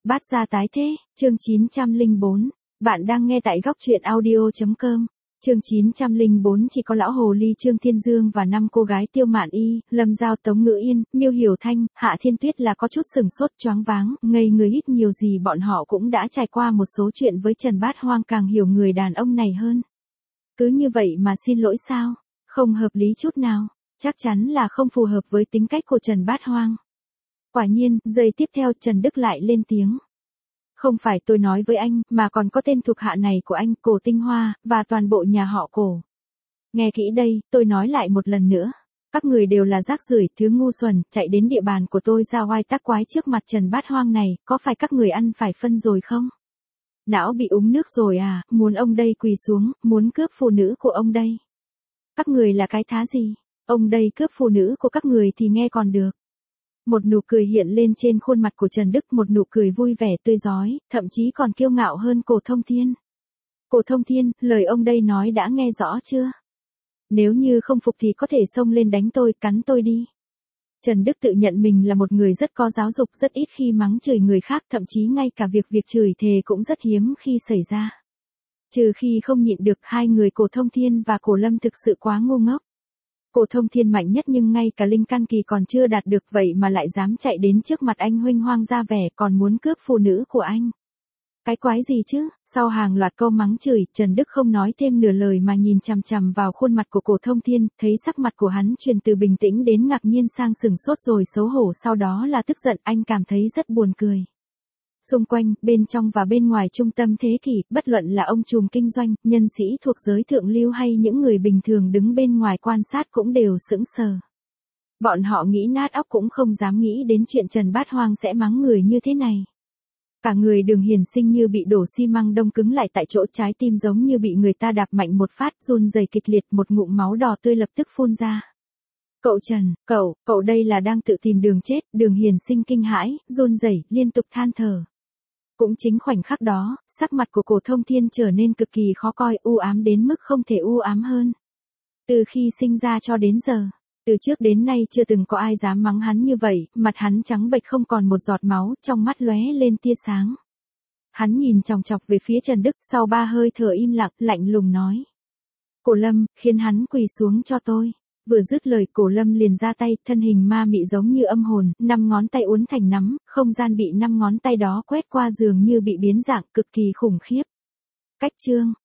Bát gia tái thế, chương 904. Bạn đang nghe tại góc truyện audio.com. Chương 904 chỉ có lão hồ ly Trương Thiên Dương và 5 cô gái Tiêu Mạn Y, Lâm Giao, Tống Ngữ Yên, Miêu Hiểu Thanh, Hạ Thiên Tuyết là có chút sừng sốt choáng váng, ngây người hít nhiều gì bọn họ cũng đã trải qua một số chuyện với Trần Bát Hoang càng hiểu người đàn ông này hơn. Cứ như vậy mà xin lỗi sao? Không hợp lý chút nào, chắc chắn là không phù hợp với tính cách của Trần Bát Hoang. Quả nhiên, giây tiếp theo Trần Đức lại lên tiếng. Không phải tôi nói với anh, mà còn có tên thuộc hạ này của anh, Cổ Tinh Hoa, và toàn bộ nhà họ Cổ. Nghe kỹ đây, tôi nói lại một lần nữa. Các người đều là rác rưởi, thứ ngu xuẩn, chạy đến địa bàn của tôi ra oai tác quái trước mặt Trần Bát Hoang này, có phải các người ăn phải phân rồi không? Não bị uống nước rồi à, muốn ông đây quỳ xuống, muốn cướp phụ nữ của ông đây. Các người là cái thá gì? Ông đây cướp phụ nữ của các người thì nghe còn được. Một nụ cười hiện lên trên khuôn mặt của Trần Đức, một nụ cười vui vẻ tươi rói, thậm chí còn kiêu ngạo hơn Cổ Thông Thiên. Cổ Thông Thiên, lời ông đây nói đã nghe rõ chưa? Nếu như không phục thì có thể xông lên đánh tôi, cắn tôi đi. Trần Đức tự nhận mình là một người rất có giáo dục, rất ít khi mắng chửi người khác, thậm chí ngay cả việc chửi thề cũng rất hiếm khi xảy ra. Trừ khi không nhịn được, hai người Cổ Thông Thiên và Cổ Lâm thực sự quá ngu ngốc. Cổ Thông Thiên mạnh nhất nhưng ngay cả linh căn kỳ còn chưa đạt được vậy mà lại dám chạy đến trước mặt anh huênh hoang ra vẻ còn muốn cướp phụ nữ của anh. Cái quái gì chứ? Sau hàng loạt câu mắng chửi, Trần Đức không nói thêm nửa lời mà nhìn chằm chằm vào khuôn mặt của Cổ Thông Thiên, thấy sắc mặt của hắn chuyển từ bình tĩnh đến ngạc nhiên sang sừng sốt rồi xấu hổ, sau đó là tức giận, anh cảm thấy rất buồn cười. Xung quanh, bên trong và bên ngoài trung tâm thế kỷ, bất luận là ông trùm kinh doanh, nhân sĩ thuộc giới thượng lưu hay những người bình thường đứng bên ngoài quan sát cũng đều sững sờ. Bọn họ nghĩ nát óc cũng không dám nghĩ đến chuyện Trần Bát Hoang sẽ mắng người như thế này. Cả người Đường Hiền Sinh như bị đổ xi măng đông cứng lại tại chỗ, trái tim giống như bị người ta đạp mạnh một phát, run rẩy kịch liệt, một ngụm máu đỏ tươi lập tức phun ra. Cậu Trần, cậu đây là đang tự tìm đường chết, Đường Hiền Sinh kinh hãi, run rẩy, liên tục than thở. Cũng chính khoảnh khắc đó, sắc mặt của Cổ Thông Thiên trở nên cực kỳ khó coi, u ám đến mức không thể u ám hơn. Từ khi sinh ra cho đến giờ, từ trước đến nay chưa từng có ai dám mắng hắn như vậy, mặt hắn trắng bệch không còn một giọt máu, trong mắt lóe lên tia sáng. Hắn nhìn chòng chọc về phía Trần Đức, sau 3 hơi thở im lặng, lạnh lùng nói. Cổ Lâm, khiến hắn quỳ xuống cho tôi. Vừa dứt lời, Cổ Lâm liền ra tay, thân hình ma mị giống như âm hồn, 5 ngón tay uốn thành nắm, không gian bị 5 ngón tay đó quét qua dường như bị biến dạng, cực kỳ khủng khiếp. Cách chương,